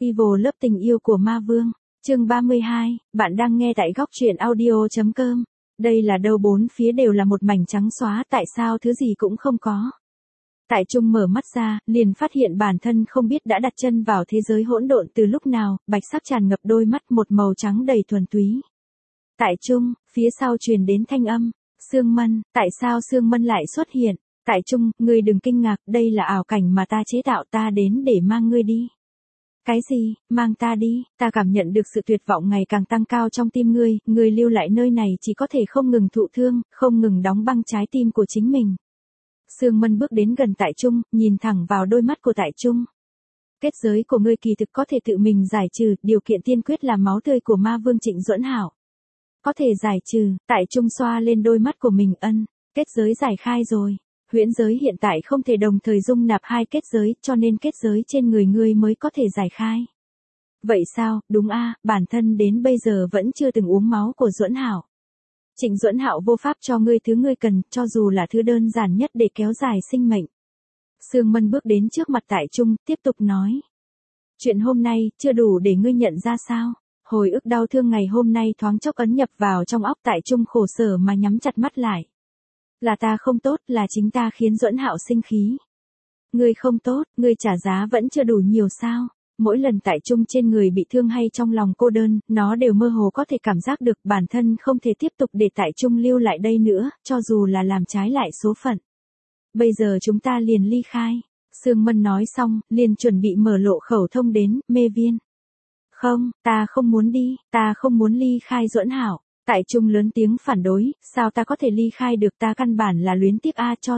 Evil lớp tình yêu của ma vương. Chương 32, bạn đang nghe tại góc truyện audio.com. Đây là đâu bốn phía đều là một mảnh trắng xóa, tại sao thứ gì cũng không có. Tại Trung mở mắt ra, liền phát hiện bản thân không biết đã đặt chân vào thế giới hỗn độn từ lúc nào, bạch sắc tràn ngập đôi mắt, một màu trắng đầy thuần túy. Tại Trung, phía sau truyền đến thanh âm, Sương Mân, tại sao Sương Mân lại xuất hiện? Tại Trung, ngươi đừng kinh ngạc, đây là ảo cảnh mà ta chế tạo, ta đến để mang ngươi đi. Cái gì, mang ta đi, ta cảm nhận được sự tuyệt vọng ngày càng tăng cao trong tim ngươi lưu lại nơi này chỉ có thể không ngừng thụ thương, không ngừng đóng băng trái tim của chính mình. Sương Mân bước đến gần Tại Trung, nhìn thẳng vào đôi mắt của Tại Trung. Kết giới của ngươi kỳ thực có thể tự mình giải trừ, điều kiện tiên quyết là máu tươi của ma vương Trịnh Duẫn Hảo. Có thể giải trừ, Tại Trung xoa lên đôi mắt của mình, kết giới giải khai rồi. Huyễn giới hiện tại không thể đồng thời dung nạp hai kết giới, cho nên kết giới trên người ngươi mới có thể giải khai. Vậy sao, đúng bản thân đến bây giờ vẫn chưa từng uống máu của Duẫn Hảo. Trịnh Duẫn Hạo vô pháp cho ngươi thứ ngươi cần, cho dù là thứ đơn giản nhất để kéo dài sinh mệnh. Sương Mân bước đến trước mặt Tại Trung, tiếp tục nói. Chuyện hôm nay, chưa đủ để ngươi nhận ra sao? Hồi ức đau thương ngày hôm nay thoáng chốc ấn nhập vào trong óc Tại Trung, khổ sở mà nhắm chặt mắt lại. Là ta không tốt, là chính ta khiến Duẫn Hạo sinh khí. Ngươi không tốt, ngươi trả giá vẫn chưa đủ nhiều sao? Mỗi lần Tại Trung trên người bị thương hay trong lòng cô đơn, nó đều mơ hồ có thể cảm giác được bản thân không thể tiếp tục để Tại Trung lưu lại đây nữa, cho dù là làm trái lại số phận. Bây giờ chúng ta liền ly khai. Sương Mân nói xong, liền chuẩn bị mở lộ khẩu thông đến Mê Viên. Không, ta không muốn đi, ta không muốn ly khai Duẫn Hạo. Tại Trung lớn tiếng phản đối, sao ta có thể ly khai được, ta căn bản là luyến tiếc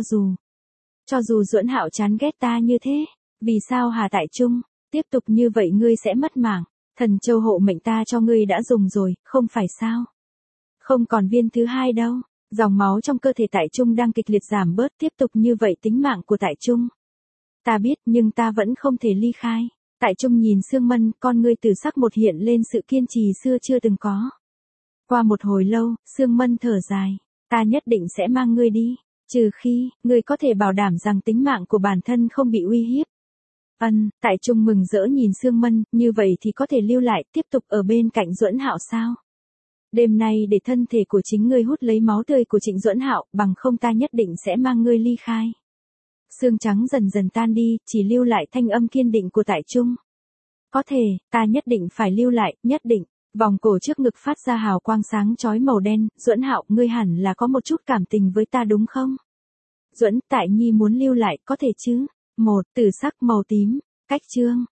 cho dù Duẫn Hạo chán ghét ta như thế, vì sao hả Tại Trung, tiếp tục như vậy ngươi sẽ mất mạng, thần châu hộ mệnh ta cho ngươi đã dùng rồi, không phải sao? Không còn viên thứ hai đâu, dòng máu trong cơ thể Tại Trung đang kịch liệt giảm bớt, tiếp tục như vậy tính mạng của Tại Trung. Ta biết nhưng ta vẫn không thể ly khai. Tại Trung nhìn Sương Mân, con ngươi từ sắc một hiện lên sự kiên trì xưa chưa từng có. Qua một hồi lâu, Sương Mân thở dài, ta nhất định sẽ mang ngươi đi, trừ khi, ngươi có thể bảo đảm rằng tính mạng của bản thân không bị uy hiếp. Tại Trung mừng rỡ nhìn Sương Mân, như vậy thì có thể lưu lại, tiếp tục ở bên cạnh Duẫn Hạo sao? Đêm nay để thân thể của chính ngươi hút lấy máu tươi của Trịnh Duẫn Hạo, bằng không ta nhất định sẽ mang ngươi ly khai. Sương trắng dần dần tan đi, chỉ lưu lại thanh âm kiên định của Tại Trung. Có thể, ta nhất định phải lưu lại, nhất định. Vòng cổ trước ngực phát ra hào quang sáng chói màu đen, Duẫn Hạo, ngươi hẳn là có một chút cảm tình với ta đúng không? Duẫn, Tại Nhi muốn lưu lại, có thể chứ? Tử sắc màu tím, cách chương.